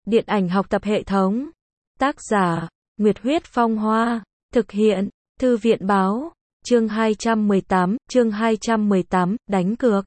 Điện ảnh học tập hệ thống. Tác giả, Nguyệt Huyết Phong Hoa. Thực hiện, Thư viện Báo. Chương 218, đánh cược.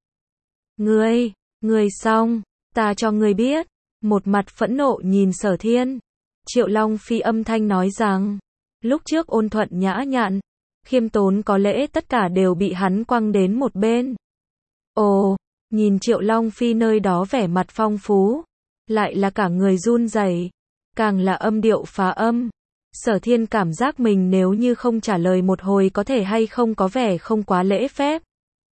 Ngươi xong, ta cho ngươi biết. Một mặt phẫn nộ nhìn Sở Thiên. Triệu Long Phi âm thanh nói rằng, lúc trước ôn thuận nhã nhặn, khiêm tốn có lễ tất cả đều bị hắn quăng đến một bên. Ồ, nhìn Triệu Long Phi nơi đó vẻ mặt phong phú, lại là cả người run rẩy, càng là âm điệu phá âm. Sở Thiên cảm giác mình nếu như không trả lời một hồi có thể hay không có vẻ không quá lễ phép.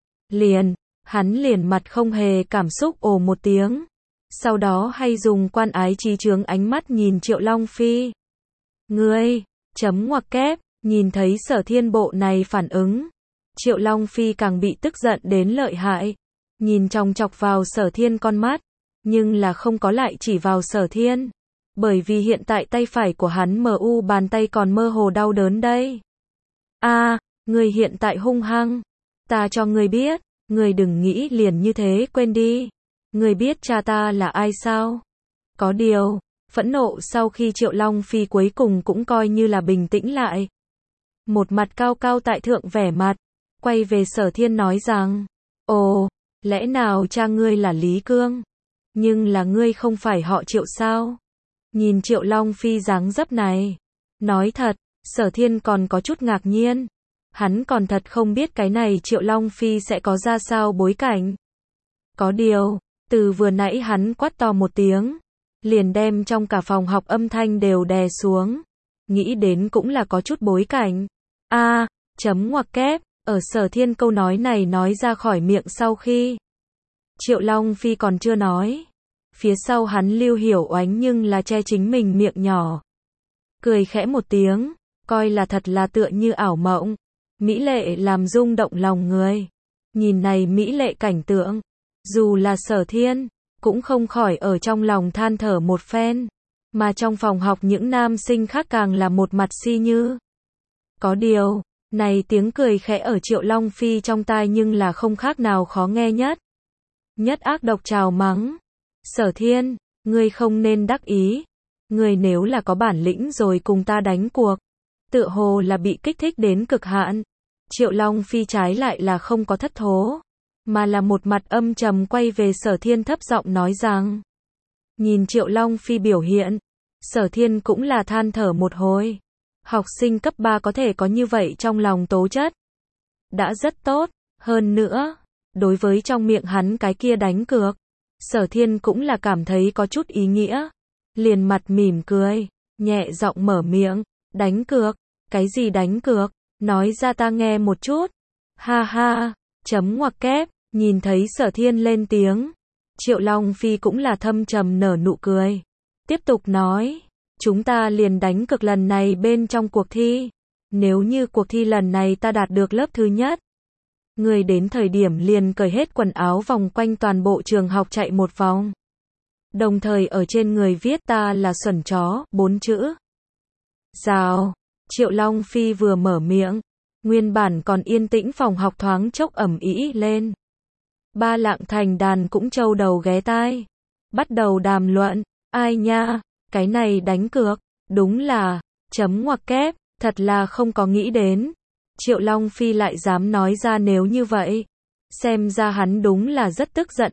Hắn liền mặt không hề cảm xúc ồ một tiếng. Sau đó hay dùng quan ái trí chướng ánh mắt nhìn Triệu Long Phi. Ngươi, chấm ngoặc kép, nhìn thấy Sở Thiên bộ này phản ứng. Triệu Long Phi càng bị tức giận đến lợi hại. Nhìn chòng chọc vào Sở Thiên con mắt, nhưng là không có lại chỉ vào Sở Thiên. Bởi vì hiện tại tay phải của hắn bàn tay còn mơ hồ đau đớn đây. Ngươi hiện tại hung hăng. Ta cho ngươi biết, ngươi đừng nghĩ liền như thế quên đi. Ngươi biết cha ta là ai sao? Có điều, phẫn nộ sau khi Triệu Long Phi cuối cùng cũng coi như là bình tĩnh lại. Một mặt cao cao tại thượng vẻ mặt, quay về Sở Thiên nói rằng, ồ, lẽ nào cha ngươi là Lý Cương? Nhưng là ngươi không phải họ Triệu sao? Nhìn Triệu Long Phi dáng dấp này, nói thật, Sở Thiên còn có chút ngạc nhiên. Hắn còn thật không biết cái này Triệu Long Phi sẽ có ra sao bối cảnh. Có điều, từ vừa nãy hắn quát to một tiếng, liền đem trong cả phòng học âm thanh đều đè xuống. Nghĩ đến cũng là có chút bối cảnh. Chấm ngoặc kép, ở Sở Thiên câu nói này nói ra khỏi miệng sau khi Triệu Long Phi còn chưa nói. Phía sau hắn Lưu Hiểu Oánh nhưng là che chính mình miệng nhỏ. Cười khẽ một tiếng, coi là thật là tựa như ảo mộng. Mỹ lệ làm rung động lòng người. Nhìn này mỹ lệ cảnh tượng, dù là Sở Thiên, cũng không khỏi ở trong lòng than thở một phen. Mà trong phòng học những nam sinh khác càng là một mặt si như. Có điều, này tiếng cười khẽ ở Triệu Long Phi trong tai nhưng là không khác nào khó nghe nhất. Nhất ác độc trào mắng. Sở Thiên, ngươi không nên đắc ý. Ngươi nếu là có bản lĩnh rồi cùng ta đánh cuộc. Tựa hồ là bị kích thích đến cực hạn. Triệu Long Phi trái lại là không có thất thố, mà là một mặt âm trầm quay về Sở Thiên thấp giọng nói rằng. Nhìn Triệu Long Phi biểu hiện, Sở Thiên cũng là than thở một hồi. Học sinh cấp 3 có thể có như vậy trong lòng tố chất. Đã rất tốt, hơn nữa, đối với trong miệng hắn cái kia đánh cược, Sở Thiên cũng là cảm thấy có chút ý nghĩa. Liền mặt mỉm cười, nhẹ giọng mở miệng, đánh cược, cái gì đánh cược, nói ra ta nghe một chút. Ha ha, chấm ngoặc kép, nhìn thấy Sở Thiên lên tiếng. Triệu Long Phi cũng là thâm trầm nở nụ cười. Tiếp tục nói, chúng ta liền đánh cược lần này bên trong cuộc thi. Nếu như cuộc thi lần này ta đạt được lớp thứ nhất, người đến thời điểm liền cởi hết quần áo vòng quanh toàn bộ trường học chạy một vòng. Đồng thời ở trên người viết ta là xuẩn chó, 4 chữ. Rào, Triệu Long Phi vừa mở miệng, nguyên bản còn yên tĩnh phòng học thoáng chốc ầm ĩ lên. Ba Lạng Thành Đàn cũng trâu đầu ghé tai, bắt đầu đàm luận, ai nha, cái này đánh cược, đúng là, chấm ngoặc kép, thật là không có nghĩ đến. Triệu Long Phi lại dám nói ra nếu như vậy. Xem ra hắn đúng là rất tức giận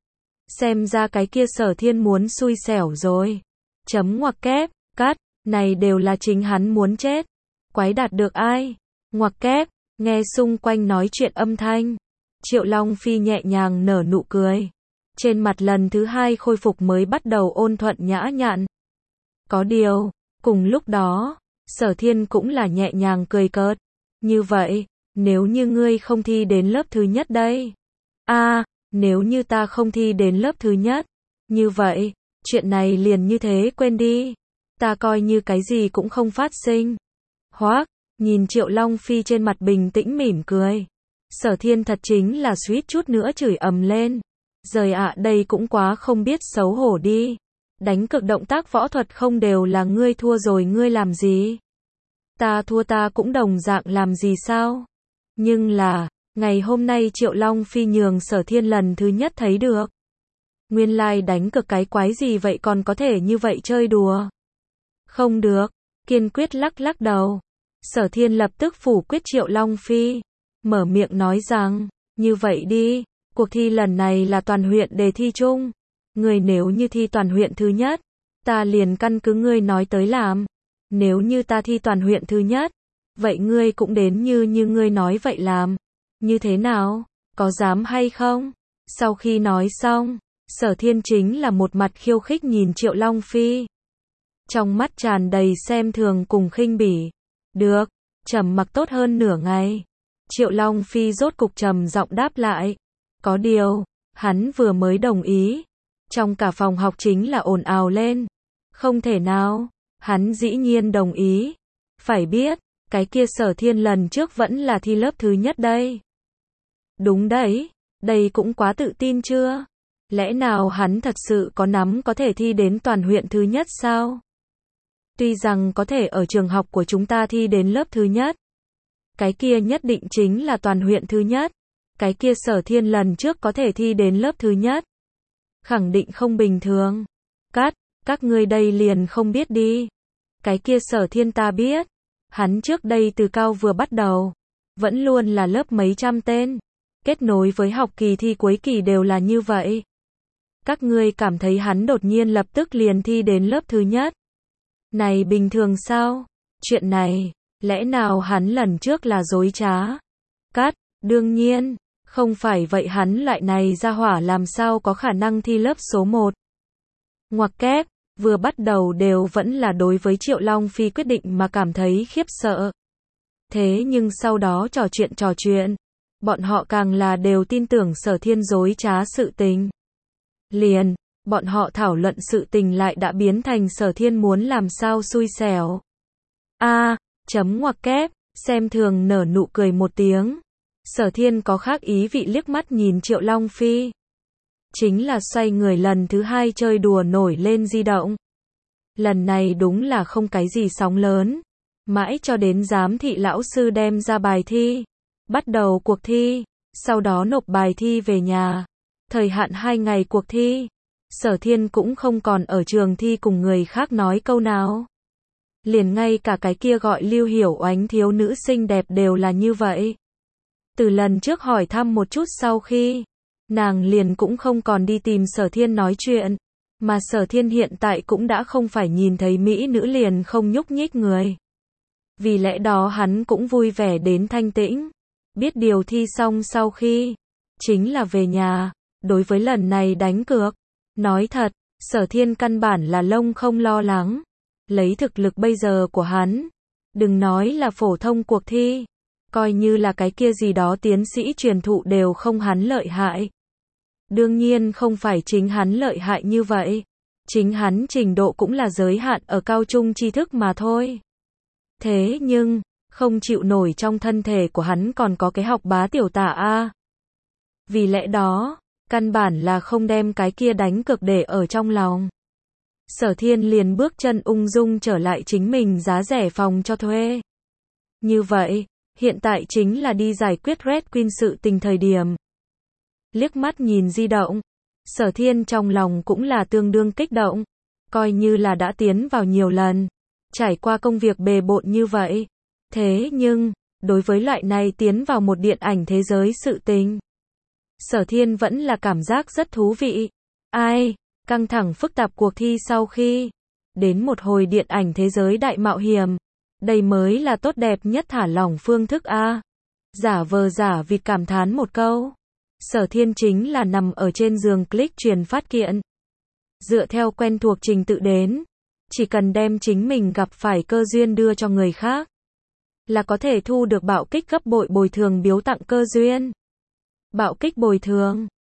Xem ra cái kia Sở Thiên muốn xui xẻo rồi. Chấm ngoặc kép, cắt, này đều là chính hắn muốn chết. Quái đạt được ai? Ngoặc kép, nghe xung quanh nói chuyện âm thanh. Triệu Long Phi nhẹ nhàng nở nụ cười. Trên mặt lần thứ hai khôi phục mới bắt đầu ôn thuận nhã nhặn. Có điều, cùng lúc đó, Sở Thiên cũng là nhẹ nhàng cười cợt. Như vậy, nếu như ngươi không thi đến lớp thứ nhất đây. Nếu như ta không thi đến lớp thứ nhất. Như vậy, chuyện này liền như thế quên đi. Ta coi như cái gì cũng không phát sinh. Hoác, nhìn Triệu Long Phi trên mặt bình tĩnh mỉm cười. Sở Thiên thật chính là suýt chút nữa chửi ầm lên. Giời ạ, đây cũng quá không biết xấu hổ đi. Đánh cược động tác võ thuật không đều là ngươi thua rồi ngươi làm gì? Ta thua ta cũng đồng dạng làm gì sao? Nhưng là, ngày hôm nay Triệu Long Phi nhường Sở Thiên lần thứ nhất thấy được. Nguyên lai đánh cược cái quái gì vậy còn có thể như vậy chơi đùa. Không được, kiên quyết lắc lắc đầu. Sở Thiên lập tức phủ quyết Triệu Long Phi, mở miệng nói rằng, như vậy đi, cuộc thi lần này là toàn huyện đề thi chung. Người nếu như thi toàn huyện thứ nhất, ta liền căn cứ ngươi nói tới làm. Nếu như ta thi toàn huyện thứ nhất, vậy ngươi cũng đến như ngươi nói vậy làm. Như thế nào? Có dám hay không? Sau khi nói xong, Sở Thiên chính là một mặt khiêu khích nhìn Triệu Long Phi. Trong mắt tràn đầy xem thường cùng khinh bỉ. Được, trầm mặc tốt hơn nửa ngày. Triệu Long Phi rốt cục trầm giọng đáp lại. Có điều, hắn vừa mới đồng ý. Trong cả phòng học chính là ồn ào lên. Không thể nào, hắn dĩ nhiên đồng ý. Phải biết, cái kia Sở Thiên lần trước vẫn là thi lớp thứ nhất đây. Đúng đấy, đây cũng quá tự tin chưa? Lẽ nào hắn thật sự có nắm có thể thi đến toàn huyện thứ nhất sao? Tuy rằng có thể ở trường học của chúng ta thi đến lớp thứ nhất. Cái kia nhất định chính là toàn huyện thứ nhất. Cái kia Sở Thiên lần trước có thể thi đến lớp thứ nhất. Khẳng định không bình thường. Các ngươi đây liền không biết đi. Cái kia Sở Thiên ta biết. Hắn trước đây từ cao vừa bắt đầu. Vẫn luôn là lớp mấy trăm tên. Kết nối với học kỳ thi cuối kỳ đều là như vậy. Các ngươi cảm thấy hắn đột nhiên lập tức liền thi đến lớp thứ nhất. Này bình thường sao? Chuyện này, lẽ nào hắn lần trước là dối trá? Đương nhiên, không phải vậy hắn loại này ra hỏa làm sao có khả năng thi lớp số 1. Ngoặc kép, vừa bắt đầu đều vẫn là đối với Triệu Long Phi quyết định mà cảm thấy khiếp sợ. Thế nhưng sau đó trò chuyện, bọn họ càng là đều tin tưởng Sở Thiên dối trá sự tình. Liền, bọn họ thảo luận sự tình lại đã biến thành Sở Thiên muốn làm sao xui xẻo. Ngoặc kép, xem thường nở nụ cười một tiếng. Sở Thiên có khác ý vị liếc mắt nhìn Triệu Long Phi. Chính là xoay người lần thứ hai chơi đùa nổi lên di động. Lần này đúng là không cái gì sóng lớn. Mãi cho đến giám thị lão sư đem ra bài thi. Bắt đầu cuộc thi. Sau đó nộp bài thi về nhà. Thời hạn 2 ngày cuộc thi. Sở Thiên cũng không còn ở trường thi cùng người khác nói câu nào. Liền ngay cả cái kia gọi Lưu Hiểu Oánh thiếu nữ xinh đẹp đều là như vậy. Từ lần trước hỏi thăm một chút sau khi, nàng liền cũng không còn đi tìm Sở Thiên nói chuyện, mà Sở Thiên hiện tại cũng đã không phải nhìn thấy mỹ nữ liền không nhúc nhích người. Vì lẽ đó hắn cũng vui vẻ đến thanh tĩnh, biết điều thi xong sau khi, chính là về nhà. Đối với lần này đánh cược, nói thật, Sở Thiên căn bản là lông không lo lắng. Lấy thực lực bây giờ của hắn, đừng nói là phổ thông cuộc thi, coi như là cái kia gì đó tiến sĩ truyền thụ đều không hắn lợi hại. Đương nhiên không phải chính hắn lợi hại như vậy, chính hắn trình độ cũng là giới hạn ở cao trung tri thức mà thôi. Thế nhưng, không chịu nổi trong thân thể của hắn còn có cái học bá tiểu tả a. Vì lẽ đó, căn bản là không đem cái kia đánh cược để ở trong lòng. Sở Thiên liền bước chân ung dung trở lại chính mình giá rẻ phòng cho thuê. Như vậy, hiện tại chính là đi giải quyết Red Queen sự tình thời điểm. Liếc mắt nhìn di động, Sở Thiên trong lòng cũng là tương đương kích động, coi như là đã tiến vào nhiều lần, trải qua công việc bề bộn như vậy. Thế nhưng, đối với loại này tiến vào một điện ảnh thế giới sự tình, Sở Thiên vẫn là cảm giác rất thú vị. Căng thẳng phức tạp cuộc thi sau khi đến một hồi điện ảnh thế giới đại mạo hiểm, đây mới là tốt đẹp nhất thả lỏng phương thức a. Giả vờ giả vịt cảm thán một câu. Sở Thiên chính là nằm ở trên giường click truyền phát kiện. Dựa theo quen thuộc trình tự đến, chỉ cần đem chính mình gặp phải cơ duyên đưa cho người khác, là có thể thu được bạo kích gấp bội bồi thường biếu tặng cơ duyên. Bạo kích bồi thường